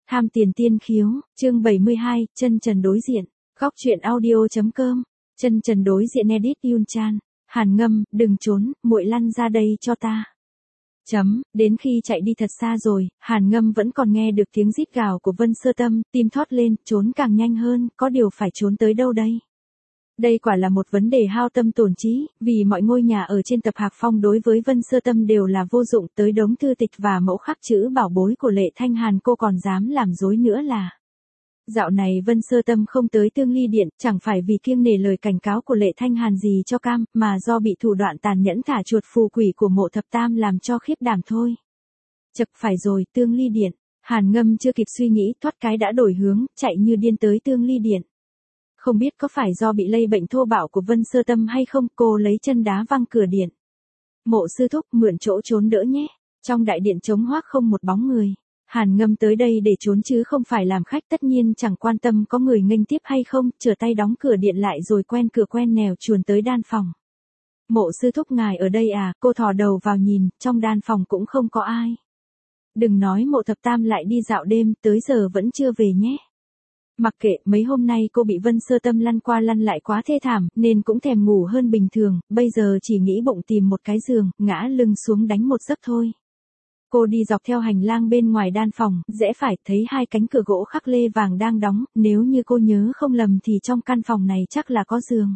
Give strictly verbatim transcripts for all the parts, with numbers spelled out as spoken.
Tham tiền tiên khiếu, chương bảy mươi hai, chân trần đối diện. Góc truyện audio.com. Chân trần đối diện edit Yun Chan. Hàn Ngâm, đừng trốn, muội lăn ra đây cho ta. Chấm, đến khi chạy đi thật xa rồi, Hàn Ngâm vẫn còn nghe được tiếng rít gào của Vân Sơ Tâm, tim thót lên, trốn càng nhanh hơn, có điều phải trốn tới đâu đây? Đây quả là một vấn đề hao tâm tổn trí, vì mọi ngôi nhà ở trên tập Hạc Phong đối với Vân Sơ Tâm đều là vô dụng, tới đống thư tịch và mẫu khắc chữ bảo bối của Lệ Thanh Hàn cô còn dám làm dối nữa là. Dạo này Vân Sơ Tâm không tới Tương Ly Điện, chẳng phải vì kiêng nể lời cảnh cáo của Lệ Thanh Hàn gì cho cam, mà do bị thủ đoạn tàn nhẫn thả chuột phù quỷ của Mộ Thập Tam làm cho khiếp đảm thôi. Chậc phải rồi, Tương Ly Điện. Hàn Ngâm chưa kịp suy nghĩ, thoát cái đã đổi hướng, chạy như điên tới Tương Ly Điện. Không biết có phải do bị lây bệnh thô bạo của Vân Sơ Tâm hay không, cô lấy chân đá văng cửa điện. Mộ sư thúc, mượn chỗ trốn đỡ nhé. Trong đại điện trống hoác không một bóng người. Hàn Ngâm tới đây để trốn chứ không phải làm khách, tất nhiên chẳng quan tâm có người nghênh tiếp hay không, trở tay đóng cửa điện lại rồi quen cửa quen nẻo chuồn tới đan phòng. Mộ sư thúc ngài ở đây à, cô thò đầu vào nhìn, trong đan phòng cũng không có ai. Đừng nói Mộ Thập Tam lại đi dạo đêm, tới giờ vẫn chưa về nhé. Mặc kệ, mấy hôm nay cô bị Vân Sơ Tâm lăn qua lăn lại quá thê thảm, nên cũng thèm ngủ hơn bình thường, bây giờ chỉ nghĩ bụng tìm một cái giường, ngã lưng xuống đánh một giấc thôi. Cô đi dọc theo hành lang bên ngoài đan phòng, rẽ phải, thấy hai cánh cửa gỗ khắc lê vàng đang đóng, nếu như cô nhớ không lầm thì trong căn phòng này chắc là có giường.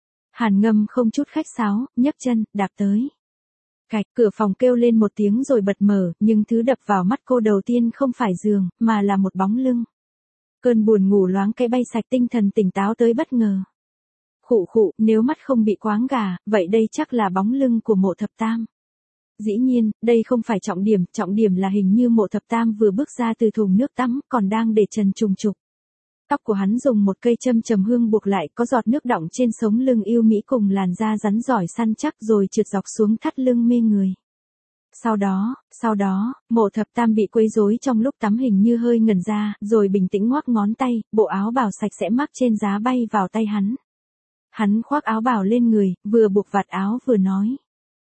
Hàn Ngâm không chút khách sáo, nhấc chân, đạp tới. Cạch, cửa phòng kêu lên một tiếng rồi bật mở, nhưng thứ đập vào mắt cô đầu tiên không phải giường, mà là một bóng lưng. Cơn buồn ngủ loáng cái bay sạch, tinh thần tỉnh táo tới bất ngờ. Khụ khụ, nếu mắt không bị quáng gà, vậy đây chắc là bóng lưng của Mộ Thập Tam. Dĩ nhiên, đây không phải trọng điểm, trọng điểm là hình như Mộ Thập Tam vừa bước ra từ thùng nước tắm, còn đang để trần trùng trục. Tóc của hắn dùng một cây châm trầm hương buộc lại, có giọt nước đọng trên sống lưng yêu mỹ cùng làn da rắn giỏi săn chắc rồi trượt dọc xuống thắt lưng mê người. Sau đó, sau đó, Mộ Thập Tam bị quấy rối trong lúc tắm hình như hơi ngẩn ra, rồi bình tĩnh ngoắc ngón tay, bộ áo bào sạch sẽ mắc trên giá bay vào tay hắn. Hắn khoác áo bào lên người, vừa buộc vạt áo vừa nói.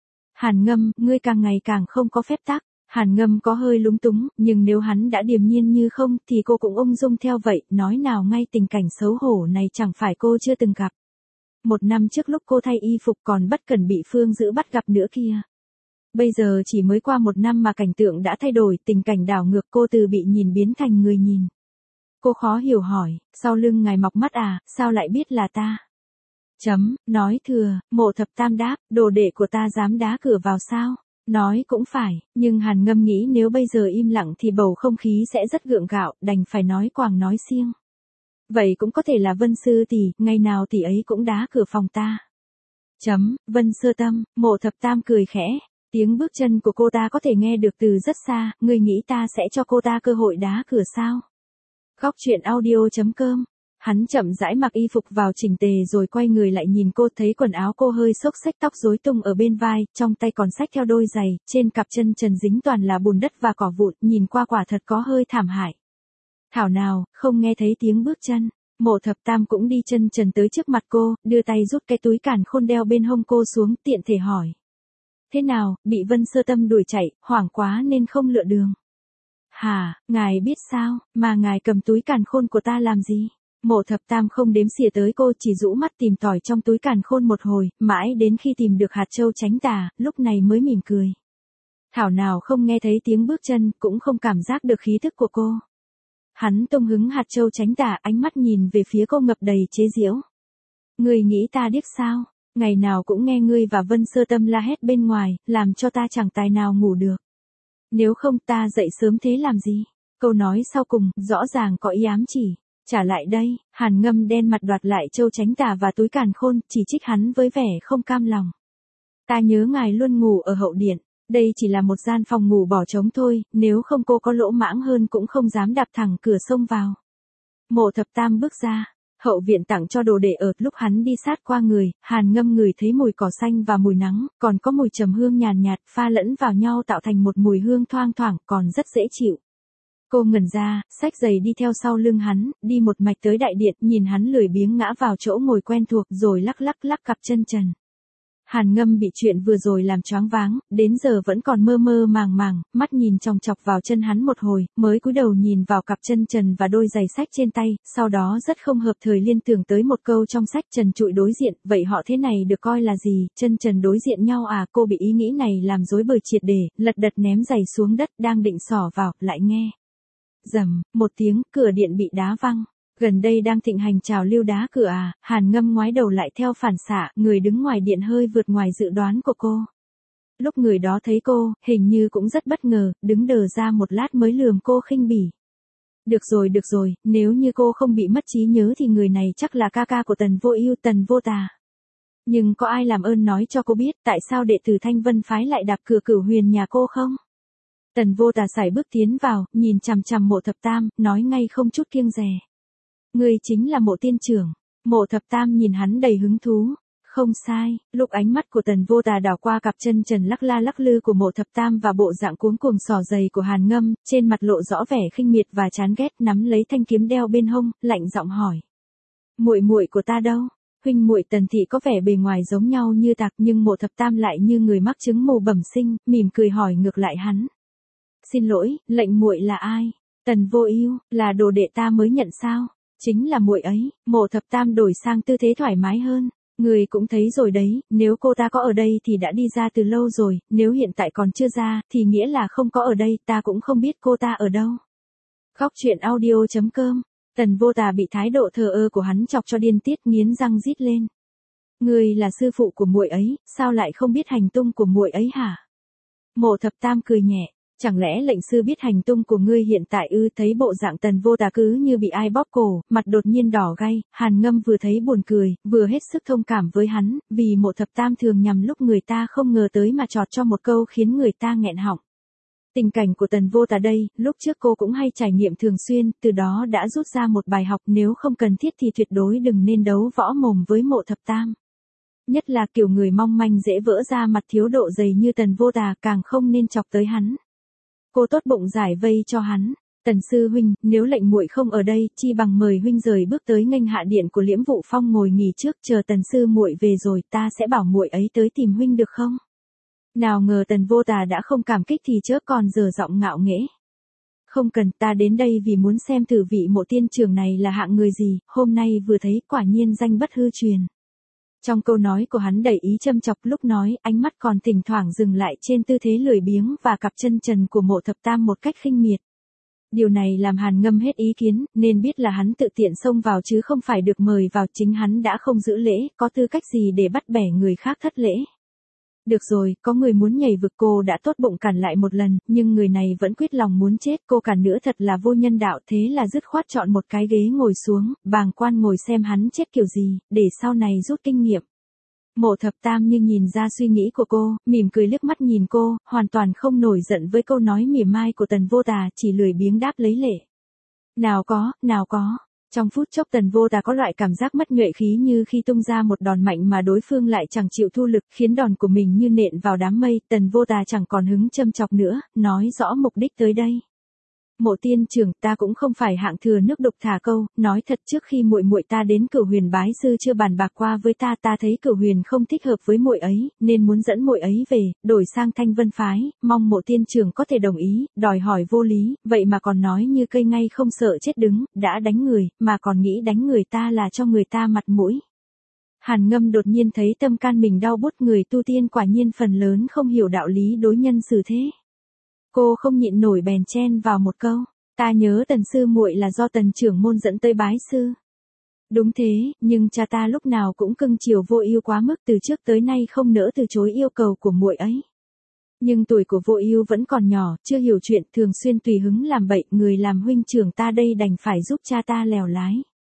Hàn Ngâm, ngươi càng ngày càng không có phép tắc. Hàn Ngâm có hơi lúng túng, nhưng nếu hắn đã điềm nhiên như không, thì cô cũng ung dung theo vậy, nói nào ngay tình cảnh xấu hổ này chẳng phải cô chưa từng gặp. Một năm trước lúc cô thay y phục còn bất cẩn bị Phương Dữ bắt gặp nữa kia. Bây giờ chỉ mới qua một năm mà cảnh tượng đã thay đổi, tình cảnh đảo ngược, cô từ bị nhìn biến thành người nhìn. Cô khó hiểu hỏi, sau lưng ngài mọc mắt à, sao lại biết là ta? Chấm, nói thừa, Mộ Thập Tam đáp, đồ đệ của ta dám đá cửa vào sao? Nói cũng phải, nhưng Hàn Ngâm nghĩ nếu bây giờ im lặng thì bầu không khí sẽ rất gượng gạo, đành phải nói quàng nói xiêng. Vậy cũng có thể là Vân Sư tỷ, ngày nào tỷ ấy cũng đá cửa phòng ta. Chấm, Vân Sơ Tâm, Mộ Thập Tam cười khẽ. Tiếng bước chân của cô ta có thể nghe được từ rất xa, ngươi nghĩ ta sẽ cho cô ta cơ hội đá cửa sao? Góc truyện audio.com. Hắn chậm rãi mặc y phục vào chỉnh tề rồi quay người lại nhìn cô, thấy quần áo cô hơi xốc xếch, tóc rối tung ở bên vai, trong tay còn xách theo đôi giày, trên cặp chân trần dính toàn là bùn đất và cỏ vụn, nhìn qua quả thật có hơi thảm hại. Thảo nào, không nghe thấy tiếng bước chân. Mộ Thập Tam cũng đi chân trần tới trước mặt cô, đưa tay rút cái túi càn khôn đeo bên hông cô xuống, tiện thể hỏi. Thế nào, bị Vân Sơ Tâm đuổi chạy, hoảng quá nên không lựa đường. Hả, ngài biết sao, mà ngài cầm túi càn khôn của ta làm gì? Mộ Thập Tam không đếm xỉa tới cô, chỉ rũ mắt tìm tòi trong túi càn khôn một hồi, mãi đến khi tìm được hạt châu tránh tà, lúc này mới mỉm cười. Thảo nào không nghe thấy tiếng bước chân, cũng không cảm giác được khí thức của cô. Hắn tung hứng hạt châu tránh tà, ánh mắt nhìn về phía cô ngập đầy chế giễu. Ngươi nghĩ ta điếc sao? Ngày nào cũng nghe ngươi và Vân Sơ Tâm la hét bên ngoài, làm cho ta chẳng tài nào ngủ được. Nếu không ta dậy sớm thế làm gì? Câu nói sau cùng, rõ ràng có ý ám chỉ. Trả lại đây, Hàn Ngâm đen mặt đoạt lại châu tránh tà và túi càn khôn, chỉ trích hắn với vẻ không cam lòng. Ta nhớ ngài luôn ngủ ở hậu điện, đây chỉ là một gian phòng ngủ bỏ trống thôi, nếu không cô có lỗ mãng hơn cũng không dám đạp thẳng cửa xông vào. Mộ Thập Tam bước ra. Hậu viện tặng cho đồ đệ ở, lúc hắn đi sát qua người, Hàn Ngâm ngửi thấy mùi cỏ xanh và mùi nắng, còn có mùi trầm hương nhàn nhạt, pha lẫn vào nhau tạo thành một mùi hương thoang thoảng, còn rất dễ chịu. Cô ngẩn ra, xách giày đi theo sau lưng hắn, đi một mạch tới đại điện, nhìn hắn lười biếng ngã vào chỗ ngồi quen thuộc rồi lắc lắc lắc cặp chân trần. Hàn Ngâm bị chuyện vừa rồi làm choáng váng, đến giờ vẫn còn mơ mơ màng màng, mắt nhìn chòng chọc vào chân hắn một hồi, mới cúi đầu nhìn vào cặp chân trần và đôi giày sách trên tay, sau đó rất không hợp thời liên tưởng tới một câu trong sách trần trụi đối diện, vậy họ thế này được coi là gì, chân trần đối diện nhau à, cô bị ý nghĩ này làm rối bời triệt để, lật đật ném giày xuống đất, đang định xỏ vào, lại nghe. Rầm, một tiếng, cửa điện bị đá văng. Gần đây đang thịnh hành trào lưu đá cửa à, Hàn Ngâm ngoái đầu lại theo phản xạ, người đứng ngoài điện hơi vượt ngoài dự đoán của cô. Lúc người đó thấy cô, hình như cũng rất bất ngờ, đứng đờ ra một lát mới lườm cô khinh bỉ. Được rồi được rồi, nếu như cô không bị mất trí nhớ thì người này chắc là ca ca của Tần Vô Ưu, Tần Vô Tà. Nhưng có ai làm ơn nói cho cô biết tại sao đệ tử Thanh Vân phái lại đạp cửa Cửu Huyền nhà cô không? Tần Vô Tà sải bước tiến vào, nhìn chằm chằm Mộ Thập Tam, nói ngay không chút kiêng dè. Ngươi chính là Mộ tiên trưởng. Mộ Thập Tam nhìn hắn đầy hứng thú. Không sai, lúc ánh mắt của Tần Vô Tà đảo qua cặp chân trần lắc la lắc lư của Mộ Thập Tam và bộ dạng cuống cuồng xỏ giày của Hàn Ngâm, trên mặt lộ rõ vẻ khinh miệt và chán ghét, nắm lấy thanh kiếm đeo bên hông, lạnh giọng hỏi: "Muội muội của ta đâu?" Huynh muội Tần thị có vẻ bề ngoài giống nhau như tạc, nhưng Mộ Thập Tam lại như người mắc chứng mù bẩm sinh, mỉm cười hỏi ngược lại hắn: "Xin lỗi, lệnh muội là ai?" "Tần Vô Ưu, là đồ đệ ta mới nhận sao?" "Chính là muội ấy." Mộ Thập Tam đổi sang tư thế thoải mái hơn. "Người cũng thấy rồi đấy, nếu cô ta có ở đây thì đã đi ra từ lâu rồi, nếu hiện tại còn chưa ra, thì nghĩa là không có ở đây, ta cũng không biết cô ta ở đâu." Khóc chuyện audio chấm com. Tần Vô Tà bị thái độ thờ ơ của hắn chọc cho điên tiết, nghiến răng rít lên. "Ngươi là sư phụ của muội ấy, sao lại không biết hành tung của muội ấy hả?" Mộ Thập Tam cười nhẹ. "Chẳng lẽ lệnh sư biết hành tung của ngươi hiện tại ư?" Thấy bộ dạng Tần Vô Tà cứ như bị ai bóp cổ, mặt đột nhiên đỏ gay, Hàn Ngâm vừa thấy buồn cười, vừa hết sức thông cảm với hắn, vì Mộ Thập Tam thường nhằm lúc người ta không ngờ tới mà chọt cho một câu khiến người ta nghẹn họng. Tình cảnh của Tần Vô Tà đây, lúc trước cô cũng hay trải nghiệm thường xuyên, từ đó đã rút ra một bài học, nếu không cần thiết thì tuyệt đối đừng nên đấu võ mồm với Mộ Thập Tam. Nhất là kiểu người mong manh dễ vỡ ra mặt thiếu độ dày như Tần Vô Tà, càng không nên chọc tới hắn. Cô tốt bụng giải vây cho hắn. "Tần sư huynh, nếu lệnh muội không ở đây, chi bằng mời huynh rời bước tới nghênh hạ điện của Liễm Vụ Phong ngồi nghỉ trước, chờ Tần sư muội về rồi, ta sẽ bảo muội ấy tới tìm huynh được không?" Nào ngờ Tần Vô Tà đã không cảm kích thì chớ còn giở giọng ngạo nghễ. "Không cần, ta đến đây vì muốn xem thử vị Mộ tiên trưởng này là hạng người gì, hôm nay vừa thấy quả nhiên danh bất hư truyền." Trong câu nói của hắn đầy ý châm chọc, lúc nói, ánh mắt còn thỉnh thoảng dừng lại trên tư thế lười biếng và cặp chân trần của Mộ Thập Tam một cách khinh miệt. Điều này làm Hàn Ngâm hết ý kiến, nên biết là hắn tự tiện xông vào chứ không phải được mời vào, chính hắn đã không giữ lễ, có tư cách gì để bắt bẻ người khác thất lễ. Được rồi, có người muốn nhảy vực, cô đã tốt bụng cản lại một lần, nhưng người này vẫn quyết lòng muốn chết, cô cản nữa thật là vô nhân đạo, thế là dứt khoát chọn một cái ghế ngồi xuống, bàng quan ngồi xem hắn chết kiểu gì, để sau này rút kinh nghiệm. Mộ Thập Tam như nhìn ra suy nghĩ của cô, mỉm cười liếc mắt nhìn cô, hoàn toàn không nổi giận với câu nói mỉa mai của Tần Vô Tà, chỉ lười biếng đáp lấy lệ. "Nào có, nào có." Trong phút chốc Tần Vô Tà có loại cảm giác mất nhuệ khí như khi tung ra một đòn mạnh mà đối phương lại chẳng chịu thu lực, khiến đòn của mình như nện vào đám mây. Tần Vô Tà chẳng còn hứng châm chọc nữa, nói rõ mục đích tới đây. "Mộ tiên trưởng, ta cũng không phải hạng thừa nước đục thả câu, nói thật trước khi muội muội ta đến Cửu Huyền bái sư chưa bàn bạc qua với ta, ta thấy Cửu Huyền không thích hợp với muội ấy, nên muốn dẫn muội ấy về, đổi sang Thanh Vân phái, mong Mộ tiên trưởng có thể đồng ý." Đòi hỏi vô lý, vậy mà còn nói như cây ngay không sợ chết đứng, đã đánh người, mà còn nghĩ đánh người ta là cho người ta mặt mũi. Hàn Ngâm đột nhiên thấy tâm can mình đau bút, người tu tiên quả nhiên phần lớn không hiểu đạo lý đối nhân xử thế. Cô không nhịn nổi bèn chen vào một câu: "Ta nhớ Tần sư muội là do Tần trưởng môn dẫn tới bái sư." "Đúng thế, nhưng cha ta lúc nào cũng cưng chiều Vô Ưu quá mức, từ trước tới nay không nỡ từ chối yêu cầu của muội ấy. Nhưng tuổi của Vô Ưu vẫn còn nhỏ, chưa hiểu chuyện, thường xuyên tùy hứng làm bậy, người làm huynh trưởng ta đây đành phải giúp cha ta lèo lái."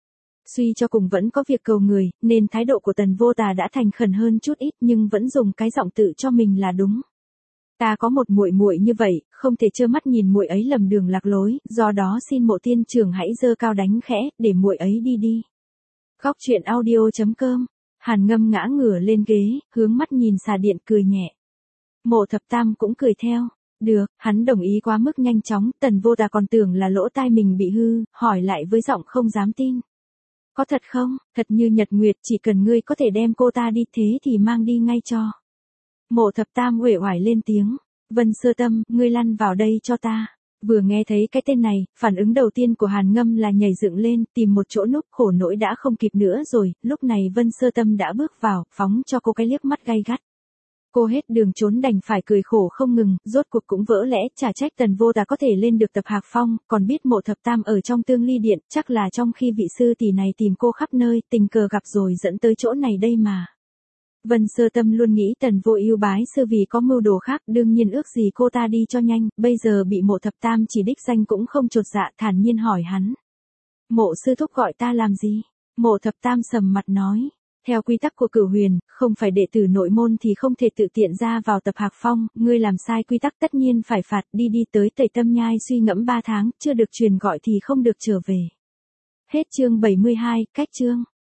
Suy cho cùng vẫn có việc cầu người, nên thái độ của Tần Vô Tà đã thành khẩn hơn chút ít, nhưng vẫn dùng cái giọng tự cho mình là đúng. "Ta có một muội muội như vậy, không thể trơ mắt nhìn muội ấy lầm đường lạc lối, do đó xin Mộ tiên trưởng hãy giơ cao đánh khẽ, để muội ấy đi đi." Khóc chuyện audio chấm com. Hàn Ngâm ngã ngửa lên ghế, hướng mắt nhìn xà điện cười nhẹ. Mộ Thập Tam cũng cười theo. Được, hắn đồng ý quá mức nhanh chóng, Tần Vô Tà còn tưởng là lỗ tai mình bị hư, hỏi lại với giọng không dám tin. Có thật không? Thật như nhật nguyệt, chỉ cần ngươi có thể đem cô ta đi thế thì mang đi ngay cho. Mộ thập tam uể oải lên tiếng. Vân Sơ Tâm, ngươi lăn vào đây cho ta. Vừa nghe thấy cái tên này, phản ứng đầu tiên của Hàn Ngâm là nhảy dựng lên, tìm một chỗ núp, khổ nỗi đã không kịp nữa rồi, lúc này Vân Sơ Tâm đã bước vào, phóng cho cô cái liếc mắt gay gắt. Cô hết đường trốn đành phải cười khổ không ngừng, rốt cuộc cũng vỡ lẽ, chả trách Tần Vô Tà có thể lên được tập Hạc Phong, còn biết Mộ Thập Tam ở trong Tương Ly Điện, chắc là trong khi vị sư tỷ này tìm cô khắp nơi, tình cờ gặp rồi dẫn tới chỗ này đây mà. Vân Sơ Tâm luôn nghĩ Tần Vô Ưu bái sư vì có mưu đồ khác, đương nhiên ước gì cô ta đi cho nhanh, bây giờ bị Mộ Thập Tam chỉ đích danh cũng không chột dạ, thản nhiên hỏi hắn. Mộ sư thúc gọi ta làm gì? Mộ Thập Tam sầm mặt nói. Theo quy tắc của Cửu Huyền, không phải đệ tử nội môn thì không thể tự tiện ra vào tập Hạc Phong, ngươi làm sai quy tắc tất nhiên phải phạt, đi đi tới Tẩy Tâm Nhai suy ngẫm ba tháng, chưa được truyền gọi thì không được trở về. Hết chương bảy mươi hai, cách chương.